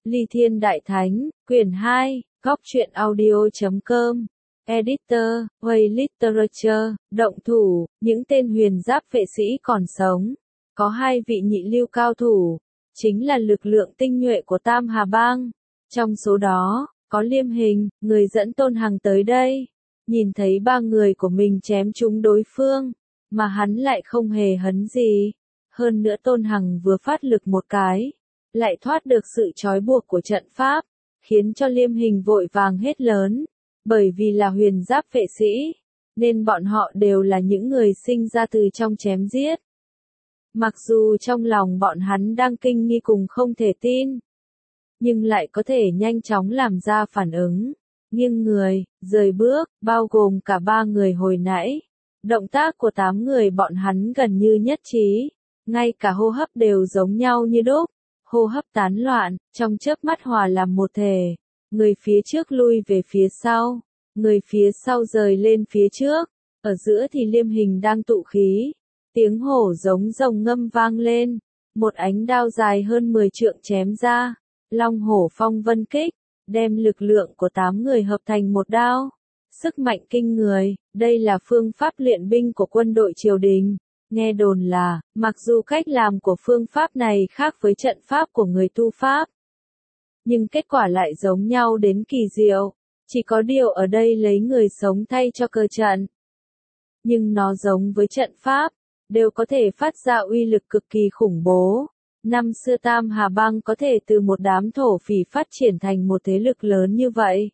Ly Thiên Đại Thánh, quyển 2, góc truyện audio.com, editor, Way Literature, động thủ, những tên huyền giáp vệ sĩ còn sống. Có 2 vị nhị lưu cao thủ, chính là lực lượng tinh nhuệ của Tam Hà Bang. Trong số đó, có Liêm Hình, người dẫn Tôn Hằng tới đây. Nhìn thấy 3 người của mình chém trúng đối phương, mà hắn lại không hề hấn gì. Hơn nữa Tôn Hằng vừa phát lực một cái, lại thoát được sự trói buộc của trận pháp, khiến cho Liêm Hình vội vàng hét lớn. Bởi vì là huyền giáp vệ sĩ, nên bọn họ đều là những người sinh ra từ trong chém giết. Mặc dù trong lòng bọn hắn đang kinh nghi cùng không thể tin, nhưng lại có thể nhanh chóng làm ra phản ứng, nghiêng người, rời bước, bao gồm cả 3 người hồi nãy. Động tác của 8 người bọn hắn gần như nhất trí, ngay cả hô hấp đều giống nhau như đúc, hô hấp tán loạn, trong chớp mắt hòa làm một thể. Người phía trước lui về phía sau, người phía sau rời lên phía trước, ở giữa thì Liêm Hình đang tụ khí. Tiếng hổ giống rồng ngâm vang lên, một ánh đao dài hơn 10 trượng chém ra, Long Hổ Phong Vân Kích, đem lực lượng của 8 người hợp thành một đao. Sức mạnh kinh người, đây là phương pháp luyện binh của quân đội triều đình. Nghe đồn là, mặc dù cách làm của phương pháp này khác với trận pháp của người tu pháp, nhưng kết quả lại giống nhau đến kỳ diệu. Chỉ có điều ở đây lấy người sống thay cho cơ trận. Nhưng nó giống với trận pháp, đều có thể phát ra uy lực cực kỳ khủng bố. Năm xưa Tam Hà Bang có thể từ một đám thổ phỉ phát triển thành một thế lực lớn như vậy,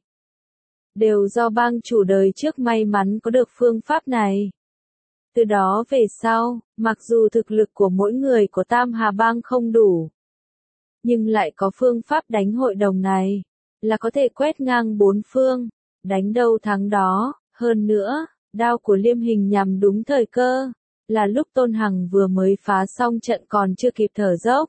đều do bang chủ đời trước may mắn có được phương pháp này. Từ đó về sau, mặc dù thực lực của mỗi người của Tam Hà Bang không đủ, nhưng lại có phương pháp đánh hội đồng này, là có thể quét ngang 4 phương, đánh đâu thắng đó. Hơn nữa, đao của Liêm Hình nhằm đúng thời cơ, là lúc Tôn Hằng vừa mới phá xong trận còn chưa kịp thở dốc.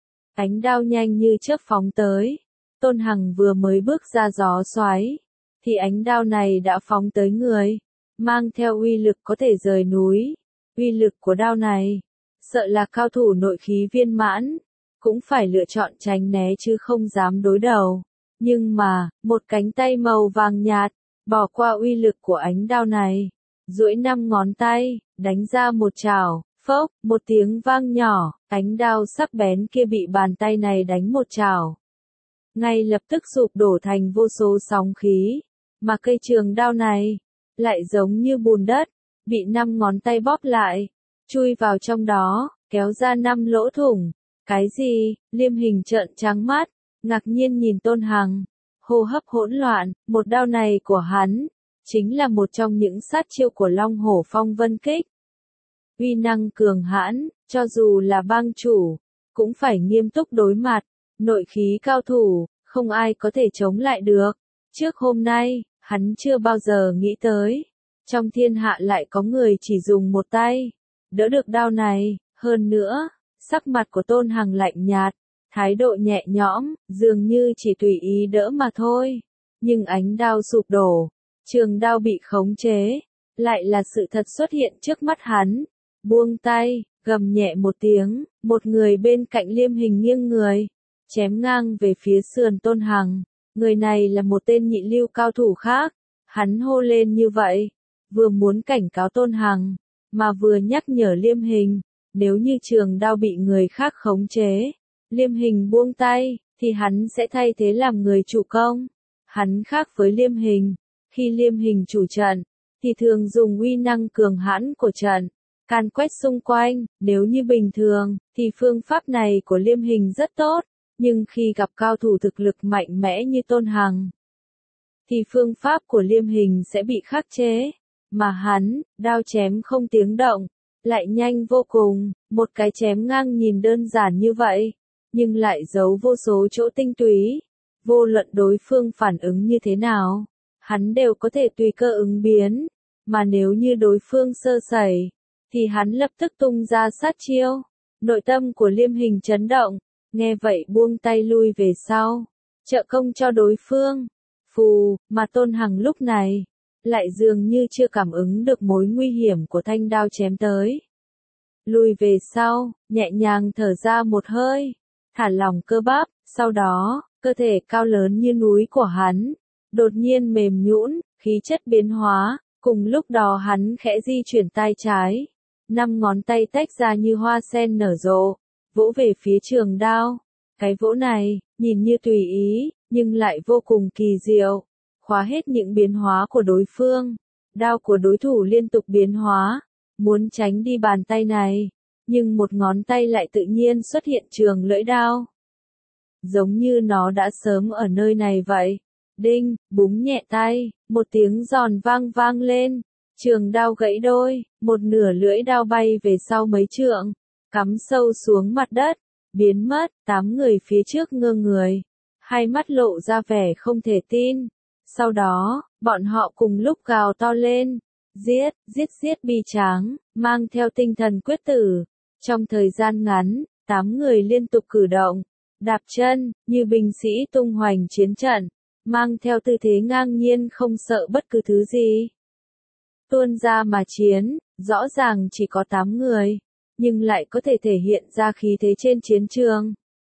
Ánh đao nhanh như chớp phóng tới, Tôn Hằng vừa mới bước ra gió xoáy, thì ánh đao này đã phóng tới người, mang theo uy lực có thể rời núi. Uy lực của đao này, sợ là cao thủ nội khí viên mãn, cũng phải lựa chọn tránh né chứ không dám đối đầu. Nhưng mà, một cánh tay màu vàng nhạt, bỏ qua uy lực của ánh đao này, duỗi 5 ngón tay, đánh ra một chảo, phốc, một tiếng vang nhỏ, ánh đao sắc bén kia bị bàn tay này đánh một chảo, ngay lập tức sụp đổ thành vô số sóng khí, mà cây trường đao này, lại giống như bùn đất, bị 5 ngón tay bóp lại, chui vào trong đó, kéo ra 5 lỗ thủng. Cái gì? Liêm Hình trợn trắng mắt, ngạc nhiên nhìn Tôn Hằng, hô hấp hỗn loạn. Một đao này của hắn, chính là một trong những sát chiêu của Long Hổ Phong Vân Kích. Uy năng cường hãn, cho dù là bang chủ, cũng phải nghiêm túc đối mặt. Nội khí cao thủ, không ai có thể chống lại được. Trước hôm nay, hắn chưa bao giờ nghĩ tới, trong thiên hạ lại có người chỉ dùng một tay đỡ được đao này. Hơn nữa, sắc mặt của Tôn Hằng lạnh nhạt, thái độ nhẹ nhõm, dường như chỉ tùy ý đỡ mà thôi. Nhưng ánh đao sụp đổ, trường đao bị khống chế, lại là sự thật xuất hiện trước mắt hắn. Buông tay, gầm nhẹ một tiếng, một người bên cạnh Liêm Hình nghiêng người, chém ngang về phía sườn Tôn Hằng. Người này là một tên nhị lưu cao thủ khác. Hắn hô lên như vậy, vừa muốn cảnh cáo Tôn Hằng, mà vừa nhắc nhở Liêm Hình, nếu như trường đao bị người khác khống chế, Liêm Hình buông tay, thì hắn sẽ thay thế làm người chủ công. Hắn khác với Liêm Hình, khi Liêm Hình chủ trận, thì thường dùng uy năng cường hãn của trận, càn quét xung quanh. Nếu như bình thường, thì phương pháp này của Liêm Hình rất tốt, nhưng khi gặp cao thủ thực lực mạnh mẽ như Tôn Hằng, thì phương pháp của Liêm Hình sẽ bị khắc chế. Mà hắn, đao chém không tiếng động, lại nhanh vô cùng. Một cái chém ngang nhìn đơn giản như vậy, nhưng lại giấu vô số chỗ tinh túy. Vô luận đối phương phản ứng như thế nào, hắn đều có thể tùy cơ ứng biến. Mà nếu như đối phương sơ sẩy, thì hắn lập tức tung ra sát chiêu. Nội tâm của Liêm Hình chấn động, nghe vậy buông tay lui về sau, trợ công cho đối phương. Phù, mà Tôn Hằng lúc này, lại dường như chưa cảm ứng được mối nguy hiểm của thanh đao chém tới. Lùi về sau, nhẹ nhàng thở ra một hơi, thả lỏng cơ bắp, sau đó, cơ thể cao lớn như núi của hắn, đột nhiên mềm nhũn, khí chất biến hóa, cùng lúc đó hắn khẽ di chuyển tay trái, 5 ngón tay tách ra như hoa sen nở rộ, vỗ về phía trường đao. Cái vỗ này, nhìn như tùy ý, nhưng lại vô cùng kỳ diệu, khóa hết những biến hóa của đối phương. Đao của đối thủ liên tục biến hóa, muốn tránh đi bàn tay này, nhưng một ngón tay lại tự nhiên xuất hiện trường lưỡi đao. Giống như nó đã sớm ở nơi này vậy. Đinh, búng nhẹ tay, một tiếng giòn vang vang lên, trường đao gãy đôi, một nửa lưỡi đao bay về sau mấy trượng, cắm sâu xuống mặt đất, biến mất. 8 người phía trước ngơ người, hai mắt lộ ra vẻ không thể tin. Sau đó, bọn họ cùng lúc gào to lên, giết, giết giết bi tráng, mang theo tinh thần quyết tử. Trong thời gian ngắn, 8 người liên tục cử động, đạp chân, như binh sĩ tung hoành chiến trận, mang theo tư thế ngang nhiên không sợ bất cứ thứ gì. Tuôn ra mà chiến, rõ ràng chỉ có 8 người, nhưng lại có thể thể hiện ra khí thế trên chiến trường.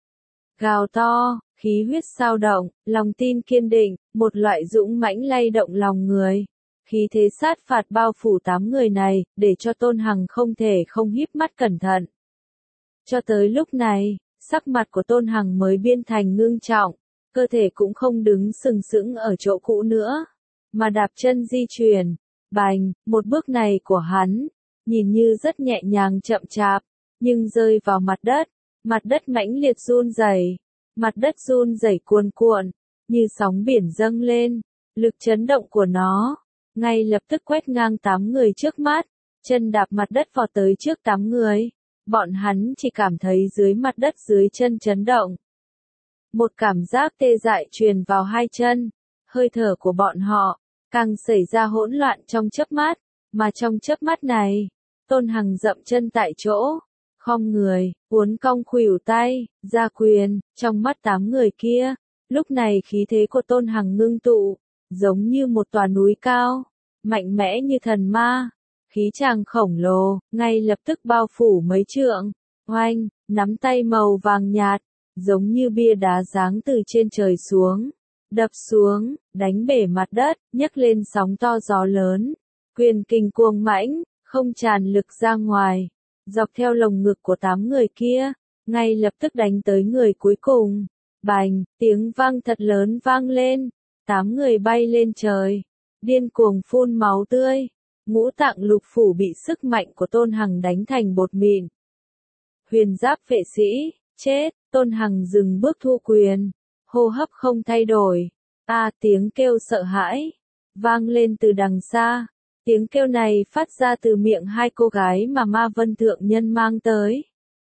Gào to, khí huyết sao động, lòng tin kiên định, một loại dũng mãnh lay động lòng người. Khí thế sát phạt bao phủ 8 người này, để cho Tôn Hằng không thể không híp mắt cẩn thận. Cho tới lúc này, sắc mặt của Tôn Hằng mới biến thành ngưng trọng, cơ thể cũng không đứng sừng sững ở chỗ cũ nữa, mà đạp chân di chuyển. Bành, một bước này của hắn, nhìn như rất nhẹ nhàng chậm chạp, nhưng rơi vào mặt đất mãnh liệt run rẩy, mặt đất run rẩy cuồn cuộn, như sóng biển dâng lên, lực chấn động của nó, ngay lập tức quét ngang 8 người trước mắt, chân đạp mặt đất vọt tới trước 8 người, bọn hắn chỉ cảm thấy dưới mặt đất dưới chân chấn động. Một cảm giác tê dại truyền vào hai chân, hơi thở của bọn họ, càng xảy ra hỗn loạn trong chớp mắt, mà trong chớp mắt này, Tôn Hằng dậm chân tại chỗ, khom người, uốn cong khuỷu tay, ra quyền, trong mắt 8 người kia, lúc này khí thế của Tôn Hằng ngưng tụ, giống như một tòa núi cao, mạnh mẽ như thần ma, khí tràng khổng lồ, ngay lập tức bao phủ mấy trượng, oanh, nắm tay màu vàng nhạt, giống như bia đá giáng từ trên trời xuống, đập xuống, đánh bể mặt đất, nhấc lên sóng to gió lớn, quyền kình cuồng mãnh, không tràn lực ra ngoài, dọc theo lồng ngực của 8 người kia, ngay lập tức đánh tới người cuối cùng. Bành, tiếng vang thật lớn vang lên, 8 người bay lên trời, điên cuồng phun máu tươi, ngũ tạng lục phủ bị sức mạnh của Tôn Hằng đánh thành bột mịn. Huyền giáp vệ sĩ, chết, Tôn Hằng dừng bước thu quyền, hô hấp không thay đổi. Tiếng kêu sợ hãi, vang lên từ đằng xa. Tiếng kêu này phát ra từ miệng hai cô gái mà Ma Vân Thượng Nhân mang tới.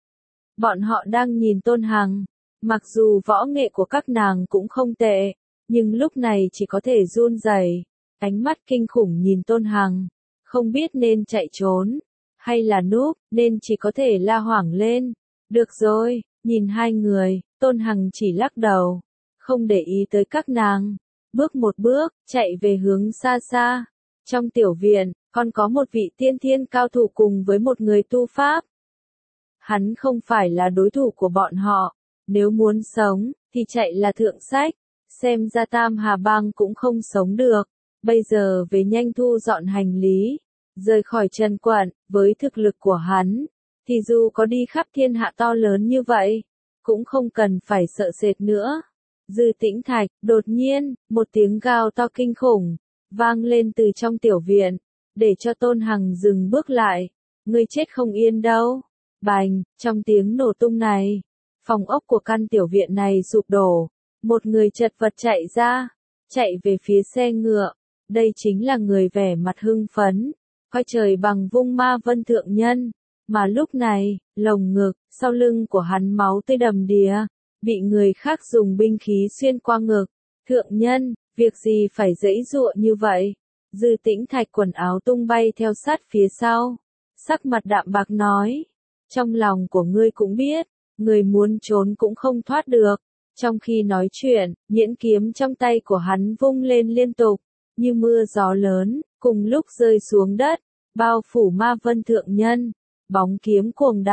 Bọn họ đang nhìn Tôn Hằng, mặc dù võ nghệ của các nàng cũng không tệ, nhưng lúc này chỉ có thể run rẩy, ánh mắt kinh khủng nhìn Tôn Hằng, không biết nên chạy trốn, hay là núp, nên chỉ có thể la hoảng lên. Được rồi, nhìn hai người, Tôn Hằng chỉ lắc đầu, không để ý tới các nàng, bước một bước, chạy về hướng xa xa. Trong tiểu viện, còn có một vị tiên thiên cao thủ cùng với một người tu pháp. Hắn không phải là đối thủ của bọn họ, nếu muốn sống, thì chạy là thượng sách, xem ra Tam Hà Bang cũng không sống được, bây giờ về nhanh thu dọn hành lý, rời khỏi Trần Quận, với thực lực của hắn, thì dù có đi khắp thiên hạ to lớn như vậy, cũng không cần phải sợ sệt nữa. Dư Tĩnh Thạch, đột nhiên, một tiếng gào to kinh khủng, vang lên từ trong tiểu viện, để cho Tôn Hằng dừng bước lại. Ngươi chết không yên đâu. Bành, trong tiếng nổ tung này, phòng ốc của căn tiểu viện này sụp đổ, một người chật vật chạy ra, chạy về phía xe ngựa. Đây chính là người vẻ mặt hưng phấn, coi trời bằng vung Ma Vân Thượng Nhân, mà lúc này, lồng ngực, sau lưng của hắn máu tươi đầm đìa, bị người khác dùng binh khí xuyên qua ngực. Thượng Nhân, việc gì phải giãy giụa như vậy? Dư Tĩnh Thạch quần áo tung bay theo sát phía sau, sắc mặt đạm bạc nói, trong lòng của ngươi cũng biết, người muốn trốn cũng không thoát được. Trong khi nói chuyện, nhẫn kiếm trong tay của hắn vung lên liên tục, như mưa gió lớn, cùng lúc rơi xuống đất, bao phủ Ma Vân Thượng Nhân. Bóng kiếm cuồng đạo,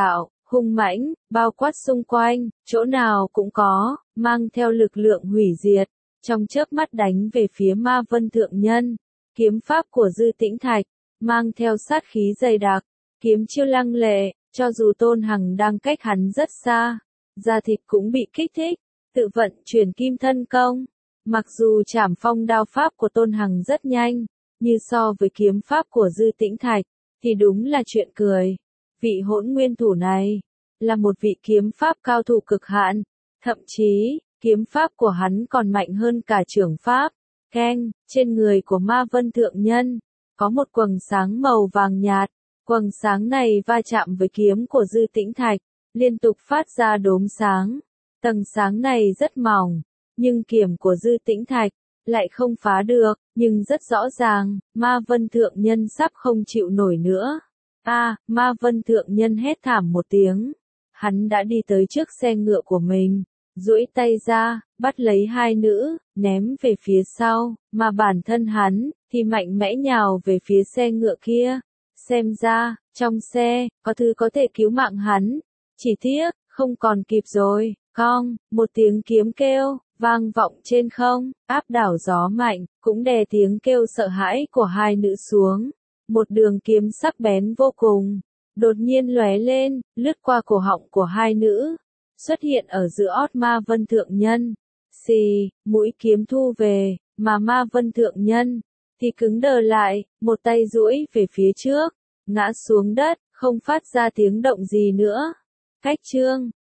hung mãnh, bao quát xung quanh, chỗ nào cũng có, mang theo lực lượng hủy diệt, trong chớp mắt đánh về phía Ma Vân Thượng Nhân. Kiếm pháp của Dư Tĩnh Thạch, mang theo sát khí dày đặc, kiếm chiêu lăng lệ, cho dù Tôn Hằng đang cách hắn rất xa, da thịt cũng bị kích thích, tự vận chuyển kim thân công. Mặc dù trảm phong đao pháp của Tôn Hằng rất nhanh, như so với kiếm pháp của Dư Tĩnh Thạch, thì đúng là chuyện cười. Vị Hỗn Nguyên thủ này, là một vị kiếm pháp cao thủ cực hạn, thậm chí, kiếm pháp của hắn còn mạnh hơn cả trưởng pháp. Keng, trên người của Ma Vân Thượng Nhân, có một quầng sáng màu vàng nhạt, quầng sáng này va chạm với kiếm của Dư Tĩnh Thạch, liên tục phát ra đốm sáng. Tầng sáng này rất mỏng, nhưng kiếm của Dư Tĩnh Thạch lại không phá được, nhưng rất rõ ràng, Ma Vân Thượng Nhân sắp không chịu nổi nữa. Ma Vân Thượng Nhân hét thảm một tiếng. Hắn đã đi tới trước xe ngựa của mình, duỗi tay ra, bắt lấy hai nữ, ném về phía sau, mà bản thân hắn thì mạnh mẽ nhào về phía xe ngựa kia. Xem ra, trong xe, có thứ có thể cứu mạng hắn. Chỉ tiếc, không còn kịp rồi. Cong, một tiếng kiếm kêu, vang vọng trên không, áp đảo gió mạnh, cũng đè tiếng kêu sợ hãi của hai nữ xuống. Một đường kiếm sắc bén vô cùng, đột nhiên lóe lên, lướt qua cổ họng của hai nữ, xuất hiện ở giữa ót Ma Vân Thượng Nhân. Xì, mũi kiếm thu về, mà Ma Vân Thượng Nhân thì cứng đờ lại, một tay duỗi về phía trước, ngã xuống đất, không phát ra tiếng động gì nữa. Cách chương